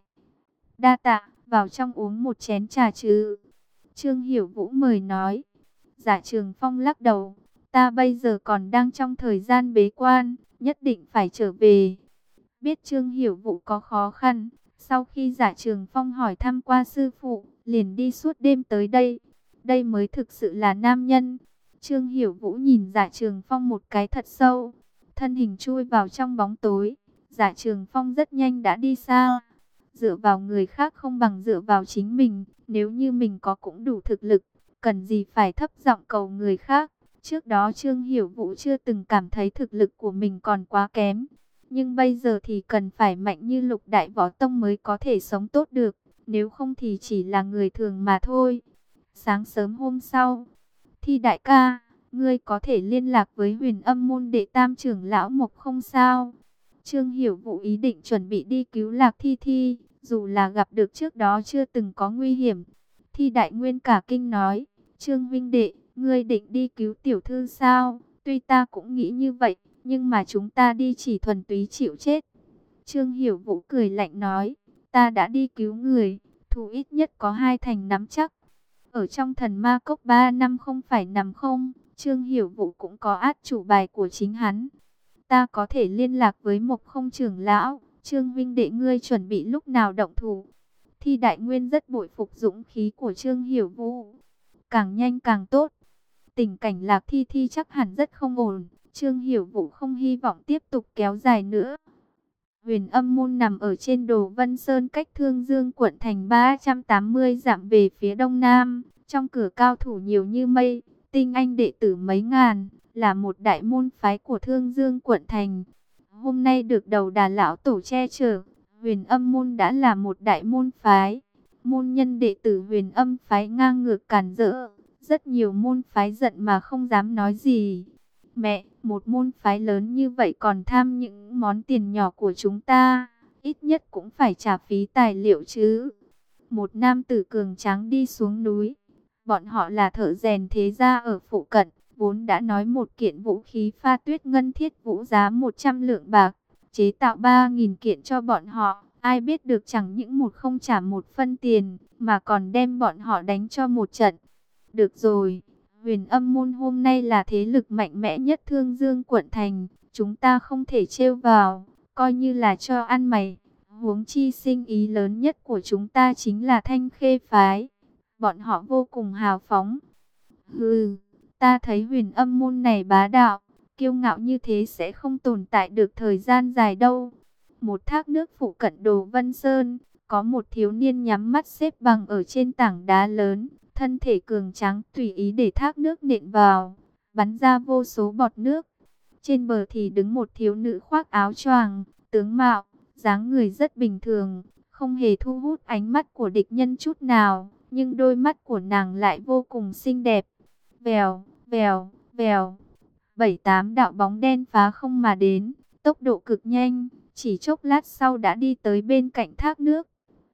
Đa tạ, vào trong uống một chén trà chứ. Trương Hiểu Vũ mời nói. Dạ Trường Phong lắc đầu. Ta bây giờ còn đang trong thời gian bế quan, nhất định phải trở về. Biết Trương Hiểu Vũ có khó khăn, sau khi Dạ Trường Phong hỏi thăm qua sư phụ, liền đi suốt đêm tới đây. Đây mới thực sự là nam nhân. Trương Hiểu Vũ nhìn Dạ Trường Phong một cái thật sâu, thân hình chui vào trong bóng tối. Dạ Trường Phong rất nhanh đã đi xa. Dựa vào người khác không bằng dựa vào chính mình. Nếu như mình có cũng đủ thực lực, cần gì phải thấp giọng cầu người khác. Trước đó Trương Hiểu Vũ chưa từng cảm thấy thực lực của mình còn quá kém. Nhưng bây giờ thì cần phải mạnh như Lục Đại Võ Tông mới có thể sống tốt được. Nếu không thì chỉ là người thường mà thôi. Sáng sớm hôm sau, Thi đại ca, ngươi có thể liên lạc với Huyền Âm Môn đệ tam trưởng lão Mộc Không sao? Trương Hiểu Vũ ý định chuẩn bị đi cứu Lạc Thi Thi, dù là gặp được trước đó chưa từng có nguy hiểm. Thi Đại Nguyên cả kinh nói, Trương huynh đệ, ngươi định đi cứu tiểu thư sao? Tuy ta cũng nghĩ như vậy, nhưng mà chúng ta đi chỉ thuần túy chịu chết. Trương Hiểu Vũ cười lạnh nói, ta đã đi cứu người, thù ít nhất có hai thành nắm chắc. Ở trong Thần Ma Cốc ba năm không phải nằm không, Trương Hiểu Vũ cũng có át chủ bài của chính hắn. Ta có thể liên lạc với Mộc Không trưởng lão, Trương huynh đệ ngươi chuẩn bị lúc nào động thủ. Thi Đại Nguyên rất bội phục dũng khí của Trương Hiểu Vũ. Càng nhanh càng tốt. Tình cảnh Lạc Thi Thi chắc hẳn rất không ổn. Trương Hiểu Vũ không hy vọng tiếp tục kéo dài nữa. Huyền Âm Môn nằm ở trên Đồ Vân Sơn, cách Thương Dương quận thành ba trăm tám mươi dặm về phía đông nam. Trong cửa cao thủ nhiều như mây, tinh anh đệ tử mấy ngàn, là một đại môn phái của Thương Dương quận thành. Hôm nay được Đầu Đà lão tổ che chở, Huyền Âm Môn đã là một đại môn phái. Môn nhân đệ tử Huyền Âm phái ngang ngược càn rỡ, rất nhiều môn phái giận mà không dám nói gì. Mẹ, một môn phái lớn như vậy còn tham những món tiền nhỏ của chúng ta, ít nhất cũng phải trả phí tài liệu chứ. Một nam tử cường tráng đi xuống núi. Bọn họ là thợ rèn thế gia ở phụ cận, vốn đã nói một kiện vũ khí pha tuyết ngân thiết vũ giá một trăm lượng bạc, chế tạo ba nghìn kiện cho bọn họ. Ai biết được chẳng những một không trả một phân tiền, mà còn đem bọn họ đánh cho một trận. Được rồi, Huyền Âm Môn hôm nay là thế lực mạnh mẽ nhất Thương Dương quận thành, chúng ta không thể trêu vào, coi như là cho ăn mày. Huống chi sinh ý lớn nhất của chúng ta chính là Thanh Khê phái. Bọn họ vô cùng hào phóng. Hừ, ta thấy Huyền Âm Môn này bá đạo, kiêu ngạo như thế sẽ không tồn tại được thời gian dài đâu. Một thác nước phụ cận Đồ Vân Sơn, có một thiếu niên nhắm mắt xếp bằng ở trên tảng đá lớn, thân thể cường tráng tùy ý để thác nước nện vào, bắn ra vô số bọt nước. Trên bờ thì đứng một thiếu nữ khoác áo choàng, tướng mạo, dáng người rất bình thường, không hề thu hút ánh mắt của địch nhân chút nào, nhưng đôi mắt của nàng lại vô cùng xinh đẹp. Vèo, vèo, vèo, bảy tám đạo bóng đen phá không mà đến, tốc độ cực nhanh, chỉ chốc lát sau đã đi tới bên cạnh thác nước.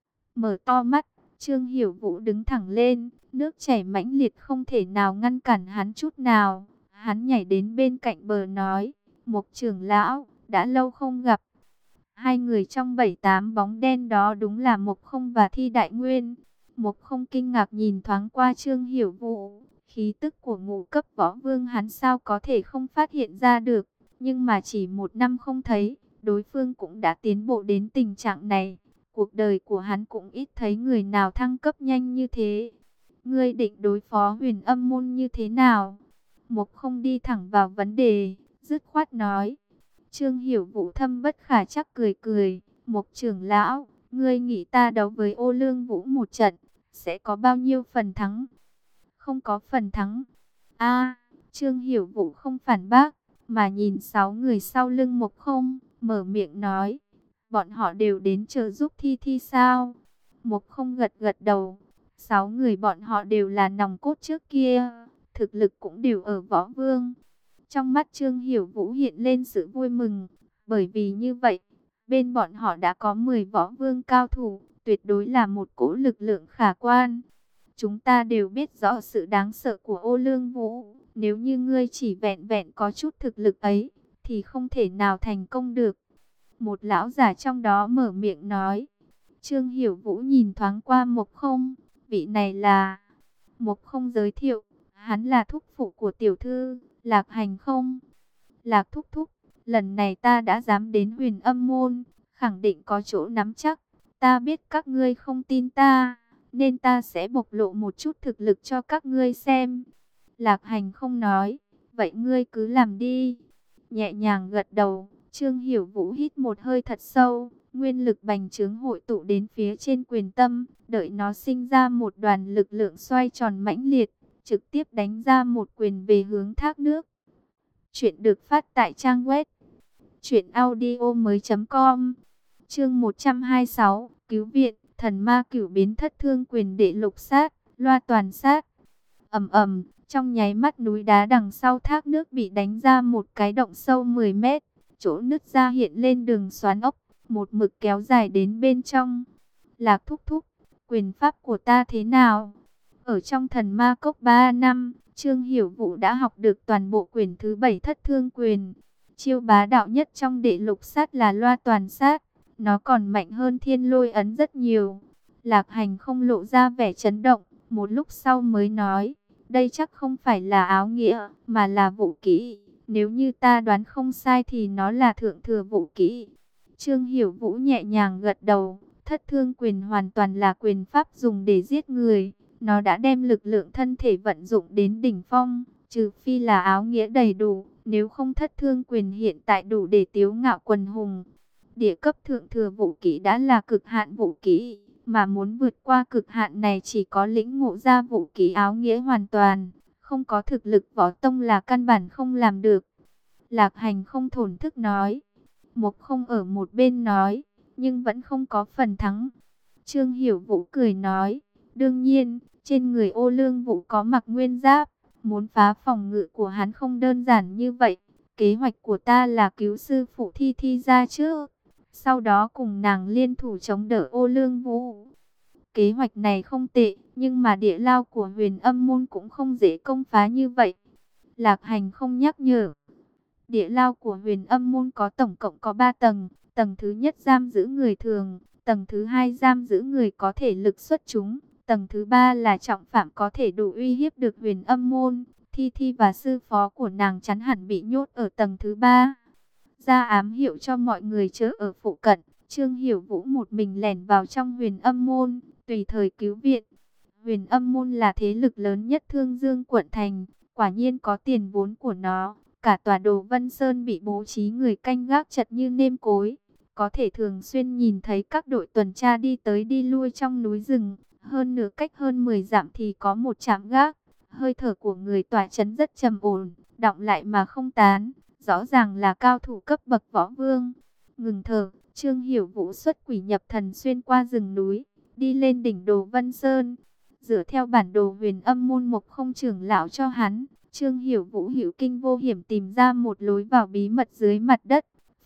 Mở to mắt, Trương Hiểu Vũ đứng thẳng lên, nước chảy mãnh liệt không thể nào ngăn cản hắn chút nào. Hắn nhảy đến bên cạnh bờ nói, Mục trưởng lão, đã lâu không gặp. Hai người trong bảy tám bóng đen đó đúng là Mục Không và Thi Đại Nguyên. Mục Không kinh ngạc nhìn thoáng qua Trương Hiểu Vũ, khí tức của ngũ cấp võ vương hắn sao có thể không phát hiện ra được. Nhưng mà chỉ một năm không thấy, đối phương cũng đã tiến bộ đến tình trạng này. Cuộc đời của hắn cũng ít thấy người nào thăng cấp nhanh như thế. Ngươi định đối phó Huyền Âm môn như thế nào? Mục Không đi thẳng vào vấn đề, dứt khoát nói. Trương Hiểu Vũ thâm bất khả chắc cười cười. Mục trưởng lão, ngươi nghĩ ta đấu với Ô Lương Vũ một trận, sẽ có bao nhiêu phần thắng? Không có phần thắng. A, Trương Hiểu Vũ không phản bác, mà nhìn sáu người sau lưng Mục Không, mở miệng nói. Bọn họ đều đến trợ giúp Thi Thi sao? Mục Không gật gật đầu. Sáu người bọn họ đều là nòng cốt trước kia, thực lực cũng đều ở võ vương. Trong mắt Trương Hiểu Vũ hiện lên sự vui mừng, bởi vì như vậy, bên bọn họ đã có mười võ vương cao thủ, tuyệt đối là một cỗ lực lượng khả quan. Chúng ta đều biết rõ sự đáng sợ của Ô Lương Vũ, nếu như ngươi chỉ vẹn vẹn có chút thực lực ấy, thì không thể nào thành công được. Một lão già trong đó mở miệng nói. Trương Hiểu Vũ nhìn thoáng qua Mục Không, vị này là... Mục Không giới thiệu, hắn là thúc phụ của tiểu thư, Lạc Hành Không. Lạc thúc thúc, lần này ta đã dám đến Huyền Âm môn, khẳng định có chỗ nắm chắc. Ta biết các ngươi không tin ta, nên ta sẽ bộc lộ một chút thực lực cho các ngươi xem. Lạc Hành Không nói, vậy ngươi cứ làm đi. Nhẹ nhàng gật đầu, Trương Hiểu Vũ hít một hơi thật sâu, nguyên lực bành trướng hội tụ đến phía trên quyền tâm, đợi nó sinh ra một đoàn lực lượng xoay tròn mãnh liệt, trực tiếp đánh ra một quyền về hướng thác nước. Chuyện được phát tại trang web truyện audio mới chấm com. Chương một trăm hai mươi sáu, cứu viện, thần ma cửu biến thất thương quyền đệ lục sát, loa toàn sát. Ầm ầm, trong nháy mắt núi đá đằng sau thác nước bị đánh ra một cái động sâu mười mét, chỗ nứt ra hiện lên đường xoắn ốc, một mực kéo dài đến bên trong. Lạc thúc thúc, quyền pháp của ta thế nào? Ở trong thần ma cốc ba năm, Trương Hiểu Vũ đã học được toàn bộ quyền thứ bảy thất thương quyền. Chiêu bá đạo nhất trong đệ lục sát là loa toàn sát, nó còn mạnh hơn thiên lôi ấn rất nhiều. Lạc Hành Không lộ ra vẻ chấn động, một lúc sau mới nói, đây chắc không phải là áo nghĩa, mà là vũ kỹ. Nếu như ta đoán không sai thì nó là thượng thừa vũ kỹ. Trương Hiểu Vũ nhẹ nhàng gật đầu, thất thương quyền hoàn toàn là quyền pháp dùng để giết người. Nó đã đem lực lượng thân thể vận dụng đến đỉnh phong, trừ phi là áo nghĩa đầy đủ, nếu không thất thương quyền hiện tại đủ để tiếu ngạo quần hùng. Địa cấp thượng thừa vũ kỹ đã là cực hạn vũ kỹ, mà muốn vượt qua cực hạn này chỉ có lĩnh ngộ ra vũ kỹ áo nghĩa hoàn toàn, không có thực lực võ tông là căn bản không làm được. Lạc Hành Không thổn thức nói, Mục Không ở một bên nói, nhưng vẫn không có phần thắng. Trương Hiểu Vũ cười nói, đương nhiên, trên người Ô Lương Vũ có mặc nguyên giáp, muốn phá phòng ngự của hắn không đơn giản như vậy. Kế hoạch của ta là cứu sư phụ Thi Thi ra trước, sau đó cùng nàng liên thủ chống đỡ Ô Lương Vũ. Kế hoạch này không tệ, nhưng mà địa lao của Huyền Âm môn cũng không dễ công phá như vậy. Lạc Hành Không nhắc nhở. Địa lao của Huyền Âm môn có tổng cộng có ba tầng, tầng thứ nhất giam giữ người thường, tầng thứ hai giam giữ người có thể lực xuất chúng, tầng thứ ba là trọng phạm có thể đủ uy hiếp được Huyền Âm môn. Thi Thi và sư phó của nàng chắn hẳn bị nhốt ở tầng thứ ba. Ra ám hiệu cho mọi người chớ ở phụ cận, Trương Hiểu Vũ một mình lẻn vào trong Huyền Âm môn, tùy thời cứu viện. Huyền Âm môn là thế lực lớn nhất Thương Dương quận thành, quả nhiên có tiền vốn của nó. Cả tòa Đồ Vân Sơn bị bố trí người canh gác chật như nêm cối, có thể thường xuyên nhìn thấy các đội tuần tra đi tới đi lui trong núi rừng. Hơn nửa cách hơn mười dặm thì có một trạm gác. Hơi thở của người tỏa trấn rất trầm ổn, đọng lại mà không tán, rõ ràng là cao thủ cấp bậc võ vương. Ngừng thở, Trương Hiểu Vũ xuất quỷ nhập thần xuyên qua rừng núi, đi lên đỉnh Đồ Vân Sơn. Dựa theo bản đồ Huyền Âm môn Mục Không trưởng lão cho hắn, Trương Hiểu Vũ hữu kinh vô hiểm tìm ra một lối vào bí mật dưới mặt đất.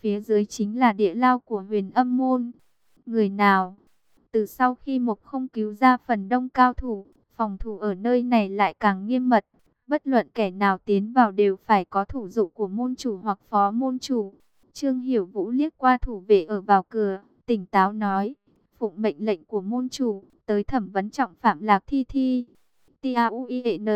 phía dưới chính là địa lao của Huyền Âm môn. Người nào? Từ sau khi Mộc Không cứu ra phần đông cao thủ, phòng thủ ở nơi này lại càng nghiêm mật. Bất luận kẻ nào tiến vào đều phải có thủ dụ của môn chủ hoặc phó môn chủ. Trương Hiểu Vũ liếc qua thủ vệ ở vào cửa, tỉnh táo nói, phụng mệnh lệnh của môn chủ, tới thẩm vấn trọng phạm Lạc Thi Thi. T A U I E N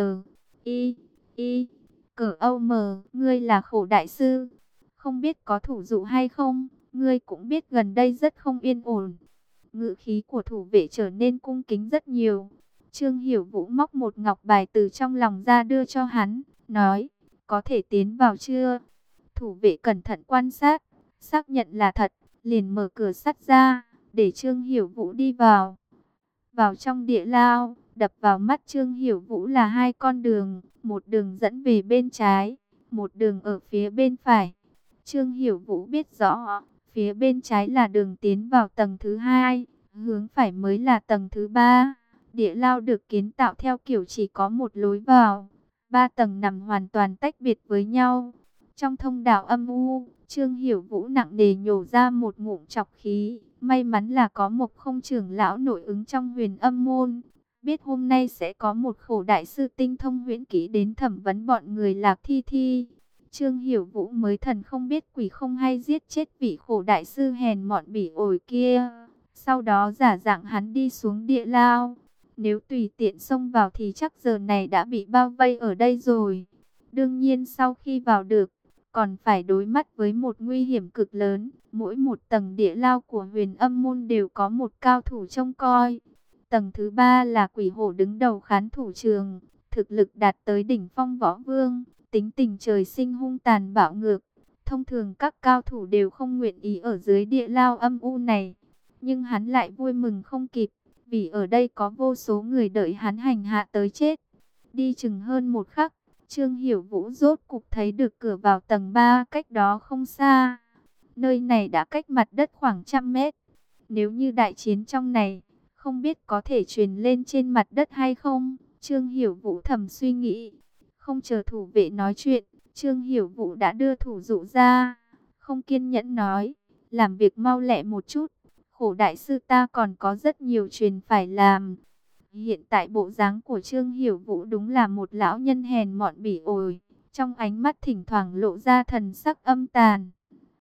I I Cờ Âu Mờ, ngươi là Khổ đại sư, không biết có thủ dụ hay không, ngươi cũng biết gần đây rất không yên ổn. Ngữ khí của thủ vệ trở nên cung kính rất nhiều. Trương Hiểu Vũ móc một ngọc bài từ trong lòng ra đưa cho hắn, nói, có thể tiến vào chưa? Thủ vệ cẩn thận quan sát, xác nhận là thật, liền mở cửa sắt ra, để Trương Hiểu Vũ đi vào. Vào trong địa lao, đập vào mắt Trương Hiểu Vũ là hai con đường, một đường dẫn về bên trái, một đường ở phía bên phải. Trương Hiểu Vũ biết rõ, phía bên trái là đường tiến vào tầng thứ hai, hướng phải mới là tầng thứ ba. Địa lao được kiến tạo theo kiểu chỉ có một lối vào, ba tầng nằm hoàn toàn tách biệt với nhau. Trong thông đạo âm u, Trương Hiểu Vũ nặng nề nhổ ra một ngụm trọc khí. May mắn là có một không trưởng lão nội ứng trong Huyền Âm môn, biết hôm nay sẽ có một Khổ đại sư tinh thông huyễn kỹ đến thẩm vấn bọn người Lạc Thi Thi. Trương Hiểu Vũ mới thần không biết quỷ không hay giết chết vị Khổ đại sư hèn mọn bỉ ổi kia. Sau đó giả dạng hắn đi xuống địa lao. Nếu tùy tiện xông vào thì chắc giờ này đã bị bao vây ở đây rồi. Đương nhiên sau khi vào được, còn phải đối mắt với một nguy hiểm cực lớn. Mỗi một tầng địa lao của Huyền Âm môn đều có một cao thủ trông coi. Tầng thứ ba là Quỷ Hổ đứng đầu khán thủ trường, thực lực đạt tới đỉnh phong võ vương, tính tình trời sinh hung tàn bạo ngược. Thông thường các cao thủ đều không nguyện ý ở dưới địa lao âm u này, nhưng hắn lại vui mừng không kịp, vì ở đây có vô số người đợi hắn hành hạ tới chết. Đi chừng hơn một khắc, Trương Hiểu Vũ rốt cục thấy được cửa vào tầng ba cách đó không xa. Nơi này đã cách mặt đất khoảng trăm mét. Nếu như đại chiến trong này, không biết có thể truyền lên trên mặt đất hay không? Trương Hiểu Vũ thầm suy nghĩ. Không chờ thủ vệ nói chuyện, Trương Hiểu Vũ đã đưa thủ dụ ra. Không kiên nhẫn nói, làm việc mau lẹ một chút. Khổ đại sư ta còn có rất nhiều chuyện phải làm. Hiện tại bộ dáng của Trương Hiểu Vũ đúng là một lão nhân hèn mọn bỉ ổi. Trong ánh mắt thỉnh thoảng lộ ra thần sắc âm tàn.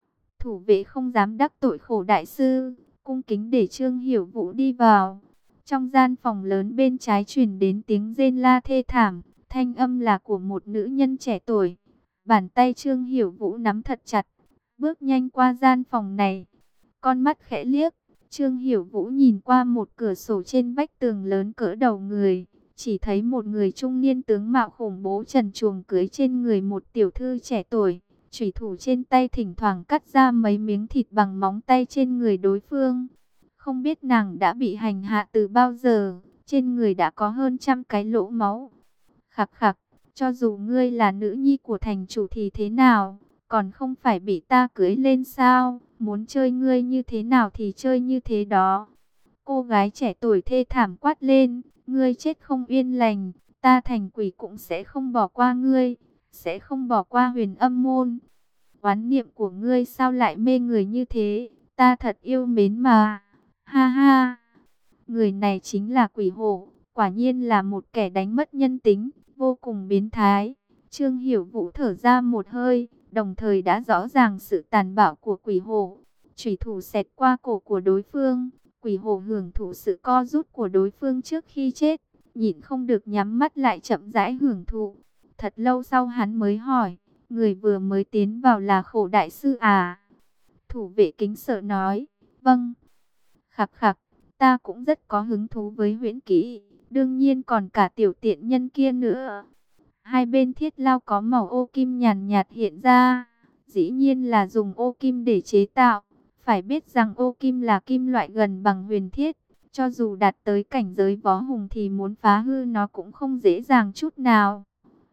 Thủ vệ không dám đắc tội Khổ đại sư, cung kính để Trương Hiểu Vũ đi vào. Trong gian phòng lớn bên trái truyền đến tiếng rên la thê thảm, thanh âm là của một nữ nhân trẻ tuổi. Bàn tay Trương Hiểu Vũ nắm thật chặt, bước nhanh qua gian phòng này. Con mắt khẽ liếc, Trương Hiểu Vũ nhìn qua một cửa sổ trên vách tường lớn cỡ đầu người, chỉ thấy một người trung niên tướng mạo khủng bố trần truồng cưỡi trên người một tiểu thư trẻ tuổi. Chủy thủ trên tay thỉnh thoảng cắt ra mấy miếng thịt bằng móng tay trên người đối phương. Không biết nàng đã bị hành hạ từ bao giờ, trên người đã có hơn trăm cái lỗ máu. Khặc khặc, cho dù ngươi là nữ nhi của thành chủ thì thế nào, còn không phải bị ta cưới lên sao, muốn chơi ngươi như thế nào thì chơi như thế đó. Cô gái trẻ tuổi thê thảm quát lên, ngươi chết không yên lành, ta thành quỷ cũng sẽ không bỏ qua ngươi, sẽ không bỏ qua Huyền Âm môn. Oán niệm của ngươi sao lại mê người như thế, ta thật yêu mến mà. Ha ha, người này chính là Quỷ Hổ, quả nhiên là một kẻ đánh mất nhân tính, vô cùng biến thái. Trương Hiểu Vũ thở ra một hơi, đồng thời đã rõ ràng sự tàn bạo của Quỷ Hổ. Chủy thủ xẹt qua cổ của đối phương, Quỷ Hổ hưởng thụ sự co rút của đối phương trước khi chết, nhịn không được nhắm mắt lại chậm rãi hưởng thụ. Thật lâu sau hắn mới hỏi, người vừa mới tiến vào là Khổ đại sư à? Thủ vệ kính sợ nói, vâng. Khặc khặc, ta cũng rất có hứng thú với huyễn kỹ, đương nhiên còn cả tiểu tiện nhân kia nữa. Hai bên thiết lao có màu ô kim nhàn nhạt hiện ra, dĩ nhiên là dùng ô kim để chế tạo. Phải biết rằng ô kim là kim loại gần bằng huyền thiết, cho dù đạt tới cảnh giới võ hùng thì muốn phá hư nó cũng không dễ dàng chút nào.